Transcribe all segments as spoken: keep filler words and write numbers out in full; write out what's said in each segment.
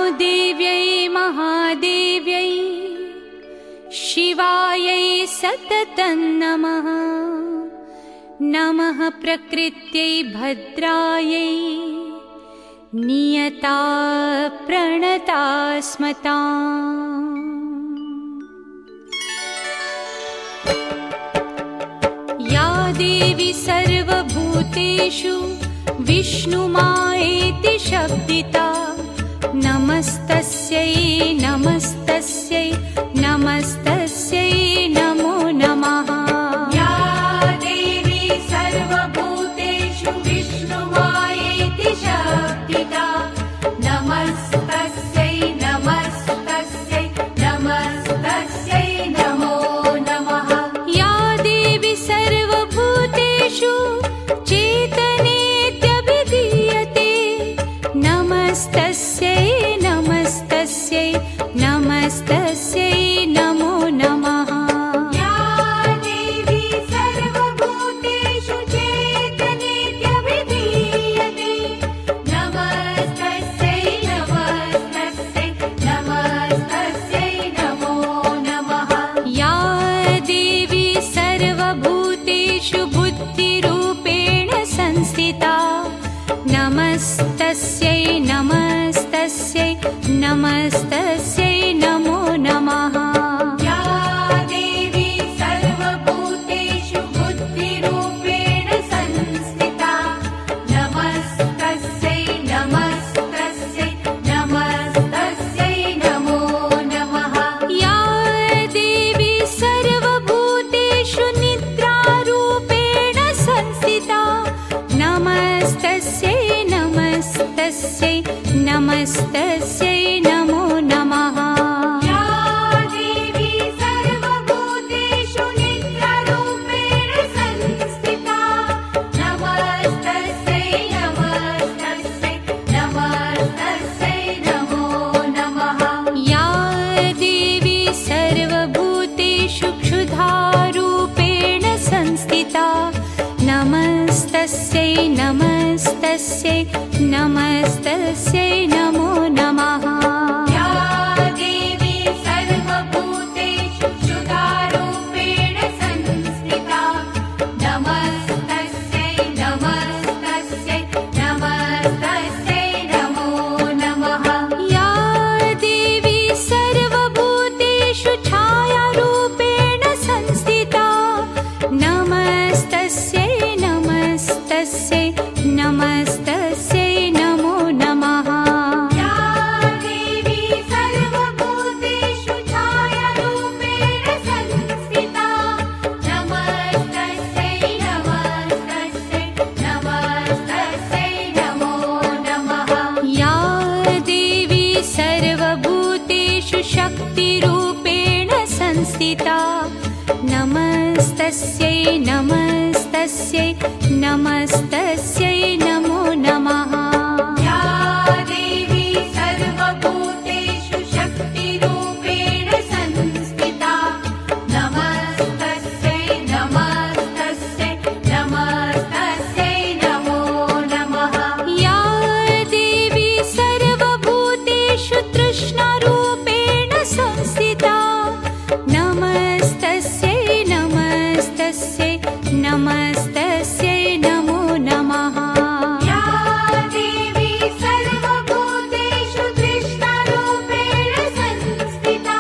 देव्यै महादेव्यै शिवायै सततं नमः। नमः प्रकृत्यै भद्रायै नियता प्रणता स्मताम्। या देवी सर्वभूतेषु विष्णुमायेति शब्दिता नमस्तस्यै नमस्तस्यै नमस्तस्यै नमो नमः। या देवी सर्वभूतेषु विष्णुमायेति शब्दिता नमस्तस्यै नमस्तस्यै नमस्तस्यै नमो नमः। या देवी सर्वभूतेषु चेतनेत्यभिधीयते नमस्तस्यै नमस्तस्यै नमस्तस्यै नमो नमः। या देवी सर्वभूतेषु चेतनेत्यभिधीयते नमस्तस्यै नमस्तस्यै नमस्तस्यै नमो नमः। या देवी सर्वभूतेषु बुद्धिरूपेण संस्थिता नमस्तस्यै नमस्तस्यै नमस्तस्यै नमो नमः। या देवी सर्वभूतेषु बुद्धिरूपेण संस्थिता नमस्तस्यै नमस्तस्यै नमस्तस्यै नमो नमः। या देवी सर्वभूतेषु निद्रारूपेण संस्थिता नमस्तस्यै नमस्तस्यै नमस्तस्यै नमो नमः। या देवी सर्वभूतेषु निद्रारूपेण संस्थिता नमस्तस्यै नमस्तस्यै नमस्तस्यै नमो नमः। या देवी सर्वभूतेषु क्षुधारूपेण संस्थिता नमस्तस्यै नमस्तस्यै नमस्तस्यै नमो नमः। या देवी सर्वभूतेषु क्षुधारूपेण संस्थिता नमस्तस्यै नमस्तस्यै नमस्तस्यै नमो नमः। या देवी सर्वभूतेषु छायारूपेण संस्थिता नमस्तस्यै नमस्तस्यै नमस्तस्यै नमो नमः। या देवी सर्वभूतेषु छायारूपेण संस्थिता नमस्तस्यै नमस्तस्यै नमस्तस्यै नमो नमः। या देवी सर्वभूतेषु शक्तिरूपेण संस्थिता नमस्तस्यै नमस्तस्यै नमस्तस्यै नमो नमः। या देवी सर्वभूतेषु शक्तिरूपेण संस्थिता नमस्तस्यै नमस्तस्यै नमस्तस्यै नमो नमः। या देवी सर्वभूतेषु तृष्णारूपेण संस्थिता नमस्तस्यै नमस्तस्यै नमस्तस्यै नमो नमः। या देवी सर्वभूतेषु तृष्णारूपेण संस्थिता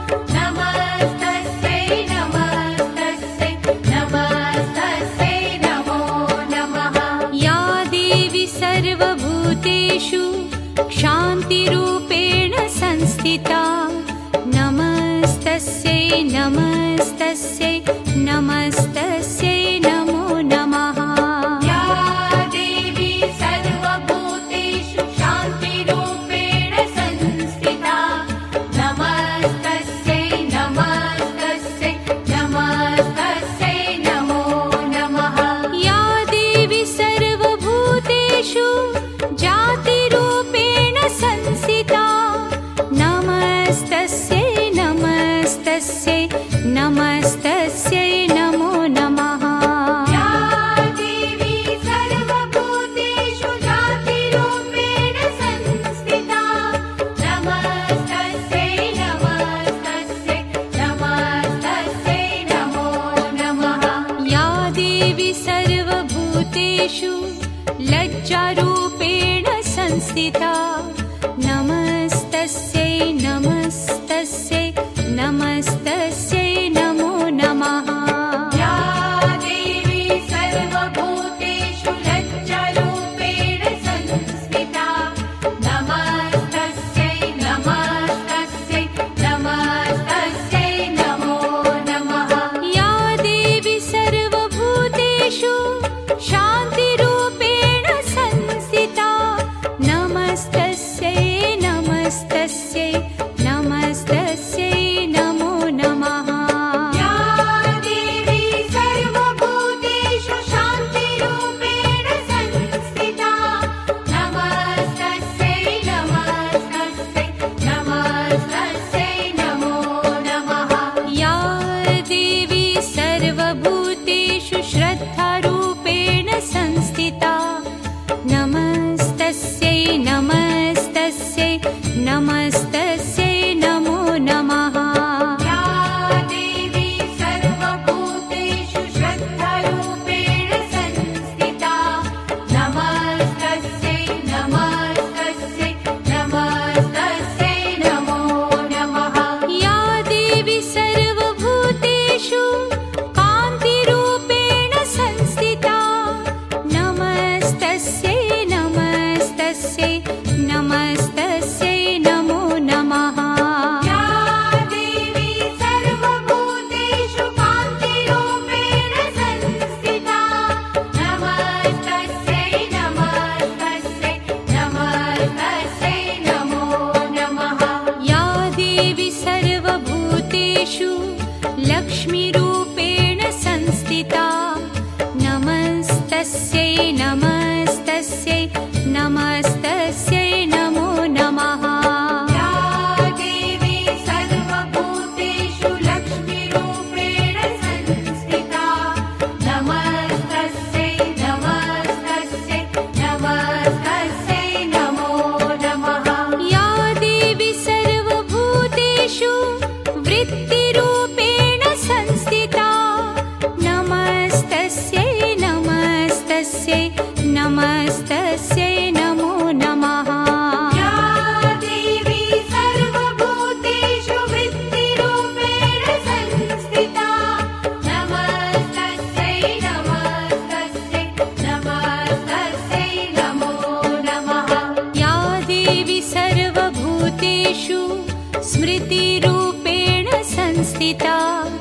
नमस्तस्यै नमस्तस्यै नमस्तस्यै नमो नमः। या देवी सर्वभूतेषु क्षान्तिरूपेण संस्थिता नमस्तस्यै नमस्तस्यै नमस्तस्यै नमो नमः। या देवी सर्वभूतेषु शान्तिरूपेण संस्थिता नमस्तस्यै नमस्तस्यै नमस्तस्यै नमो नमः। या देवी सर्वभूतेषु जातिरूपेण संस्थिता नमस्तस्यै नमस्तस्यै नमस्तस्यै नमो नमः। लज्जारूपेण संस्थिता नमस्तस्यै नमस्तस्यै नमस्तस्यै नमो नमः या देवी सर्वभूतेषु लज्जारूपेण संस्थिता नमस्तस्यै नमस्तस्यै नमस्तस्यै नमो नमः या देवी सर्वभूतेषु शान्तिरूपेण संस्थिता नमस्तस्यै नमस्तस्यै नमस्तस्यै नमो नमः या देवी सर्वभूतेषु शान्तिरूपेण संस्थिता नमस्तस्यै नमस्तस्यै नमस्तस्यै नमो नमः या देवी सर्वभूतेषु श्रद्धारूपेण संस्थिता नमस्तस्यै नमस्तस्यै नमस्तस्यै नमो नमः या देवी सर्वभूतेषु श्रद्धारूपेण संस्थिता नमस्तस्यै नमस्तस्यै नमस्तस्यै नमो नमः या देवी सर्वभूतेषु कान्तिरूपेण संस्थिता नमस्तस्यै नमस्तस्यै नमस्तस्यै नमो नमः या देवी सर्वभूतेषु कान्तिरूपेण संस्थिता नमस्तस्यै नमस्तस्यै नमस्तस्यै नमो नमः या देवी सर्वभूतेषु लक्ष्मीरूपेण संस्थिता नमस्तस्यै नमस्तस्यै नमस्तस्यै नमो नमः या देवी सर्वभूतेषु लक्ष्मीरूपेण संस्थिता नमस्तस्यै नमस्तस्यै नमस्तस्यै नमो नमः या देवी सर्वभूतेषु वृत्तिरूपेण संस्थिता नमस्तस्यै नमस्तस्यै नमस्तस्यै नमो नमः या देवी सर्वभूतेषु वृत्तिरूपेण संस्थिता नमस्तस्यै नमस्तस्यै नमस्तस्यै नमो नमः या देवी सर्वभूतेषु स्मृतिरूपेण संस्थिता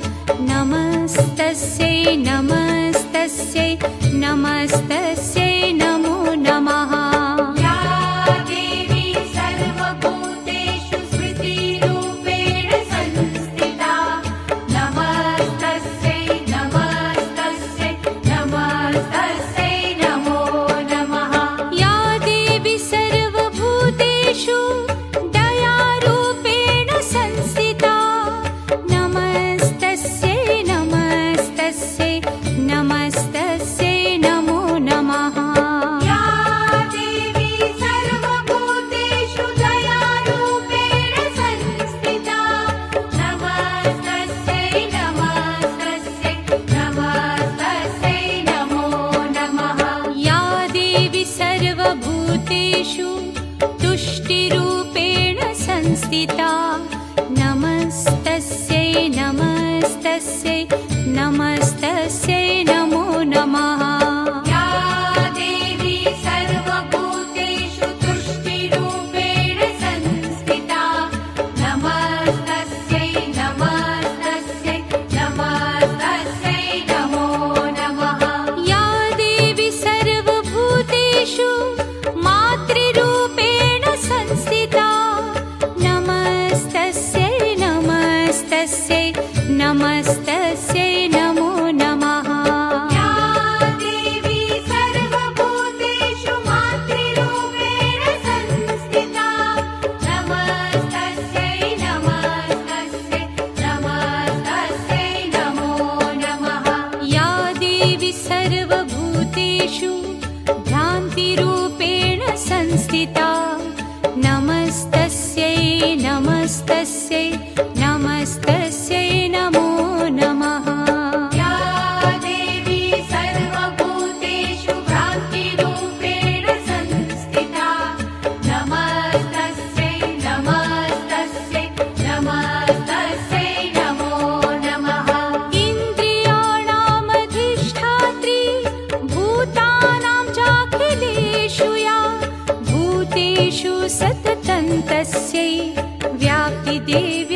नमस्तस्यै नमस्तस्यै नमस्तस्यै नमो नमः या देवी सर्वभूतेषु स्मृतिरूपेण संस्थिता नमस्तस्यै नमस्तस्यै नमस्तस्यै नमो नमः या देवी सर्वभूतेषु दयारूपेण संस्थिता नमस्तस्यै नमस्तस्यै नमस्तस्यै नमो नमः या देवी सर्वभूतेषु दयारूपेण संस्थिता नमस्तस्यै नमस्तस्यै नमस्तस्यै नमो नमः या देवी सर्वभूतेषु तुष्टिरूपेण संस्थिता नमस्तस्यै नमस्तस्यै नमस्तस्यै नमो नमः या देवी सर्वभूतेषु तुष्टिरूपेण संस्थिता नमस्तस्यै नमस्तस्यै नमस्तस्यै नमो नमः या देवी सर्वभूतेषु मातृरूपेण संस्थिता नमस्तस्यै नमस्तस्यै नमस्तस्यै नमो नमः या देवी सर्वभूतेषु मातृरूपेण संस्थिता नमस्तस्यै नमस्तस्यै नमस्तस्यै नमो नमः या देवी सर्वभूतेषु भ्रान्तिरूपेण संस्थिता नमस्तस्यै नमस्तस्यै नमस्तस्यै नमो नमः या देवी सर्वभूतेषु भ्रान्तिरूपेण देवी